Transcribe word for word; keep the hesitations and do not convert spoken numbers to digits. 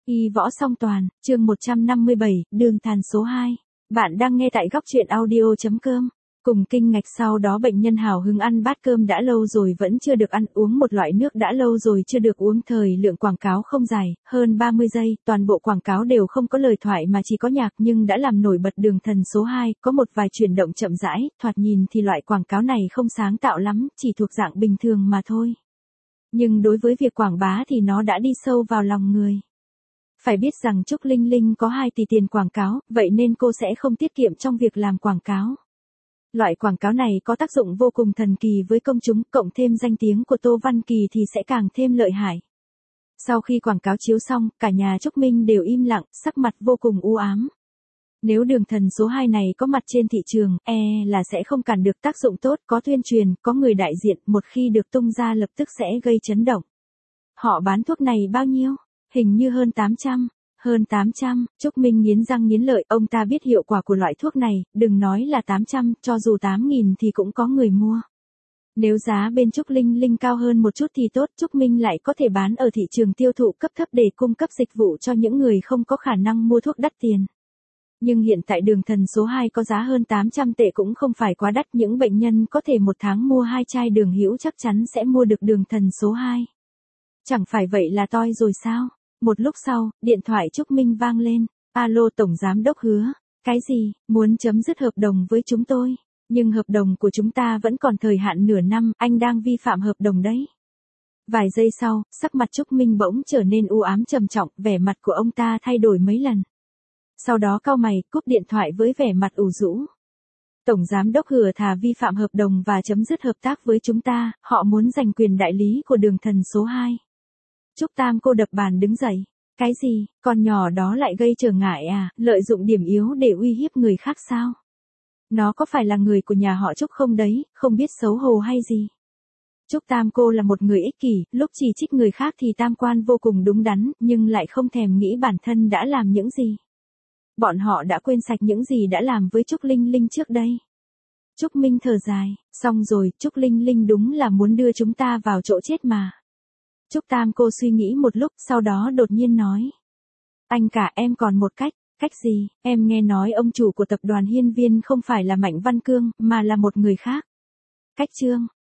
Y võ song toàn, chương một trăm năm mươi bảy, đường tàn số hai. Bạn đang nghe tại góc truyện audio.com. Cùng kinh ngạch sau đó bệnh nhân hào hứng ăn bát cơm đã lâu rồi vẫn chưa được ăn, uống một loại nước đã lâu rồi chưa được uống. Thời lượng quảng cáo không dài, hơn ba mươi giây, toàn bộ quảng cáo đều không có lời thoại mà chỉ có nhạc nhưng đã làm nổi bật đường thần số hai, có một vài chuyển động chậm rãi, thoạt nhìn thì loại quảng cáo này không sáng tạo lắm, chỉ thuộc dạng bình thường mà thôi. Nhưng đối với việc quảng bá thì nó đã đi sâu vào lòng người. Phải biết rằng Trúc Linh Linh có hai tỷ tiền quảng cáo, vậy nên cô sẽ không tiết kiệm trong việc làm quảng cáo. Loại quảng cáo này có tác dụng vô cùng thần kỳ với công chúng, cộng thêm danh tiếng của Tô Văn Kỳ thì sẽ càng thêm lợi hại. Sau khi quảng cáo chiếu xong, cả nhà Trúc Minh đều im lặng, sắc mặt vô cùng u ám. Nếu đường thần số hai này có mặt trên thị trường, e là sẽ không cản được tác dụng tốt, có tuyên truyền, có người đại diện, một khi được tung ra lập tức sẽ gây chấn động. Họ bán thuốc này bao nhiêu? Hình như hơn tám trăm. Hơn tám trăm, Trúc Minh nghiến răng nghiến lợi, ông ta biết hiệu quả của loại thuốc này, đừng nói là tám trăm, cho dù tám nghìn thì cũng có người mua. Nếu giá bên Trúc Linh Linh cao hơn một chút thì tốt, Trúc Minh lại có thể bán ở thị trường tiêu thụ cấp thấp để cung cấp dịch vụ cho những người không có khả năng mua thuốc đắt tiền. Nhưng hiện tại đường thần số hai có giá hơn tám trăm tệ cũng không phải quá đắt, những bệnh nhân có thể một tháng mua hai chai đường hữu chắc chắn sẽ mua được đường thần số hai. Chẳng phải vậy là toi rồi sao? Một lúc sau, điện thoại Trúc Minh vang lên. Alo, Tổng Giám Đốc Hứa. Cái gì, muốn chấm dứt hợp đồng với chúng tôi? Nhưng hợp đồng của chúng ta vẫn còn thời hạn nửa năm, anh đang vi phạm hợp đồng đấy. Vài giây sau, sắc mặt Trúc Minh bỗng trở nên u ám trầm trọng, vẻ mặt của ông ta thay đổi mấy lần. Sau đó cau mày, cúp điện thoại với vẻ mặt ủ rũ. Tổng Giám Đốc Hứa thà vi phạm hợp đồng và chấm dứt hợp tác với chúng ta, họ muốn giành quyền đại lý của đường thần số hai. Trúc Tam cô đập bàn đứng dậy. Cái gì, con nhỏ đó lại gây trở ngại à, lợi dụng điểm yếu để uy hiếp người khác sao? Nó có phải là người của nhà họ Trúc không đấy, không biết xấu hổ hay gì? Trúc Tam cô là một người ích kỷ, lúc chỉ trích người khác thì tam quan vô cùng đúng đắn, nhưng lại không thèm nghĩ bản thân đã làm những gì. Bọn họ đã quên sạch những gì đã làm với Trúc Linh Linh trước đây. Trúc Minh thở dài, xong rồi, Trúc Linh Linh đúng là muốn đưa chúng ta vào chỗ chết mà. Trúc Tam cô suy nghĩ một lúc, sau đó đột nhiên nói. Anh cả, em còn một cách. Cách gì? Em nghe nói ông chủ của tập đoàn Hiên Viên không phải là Mạnh Văn Cương, mà là một người khác. Cách Trương.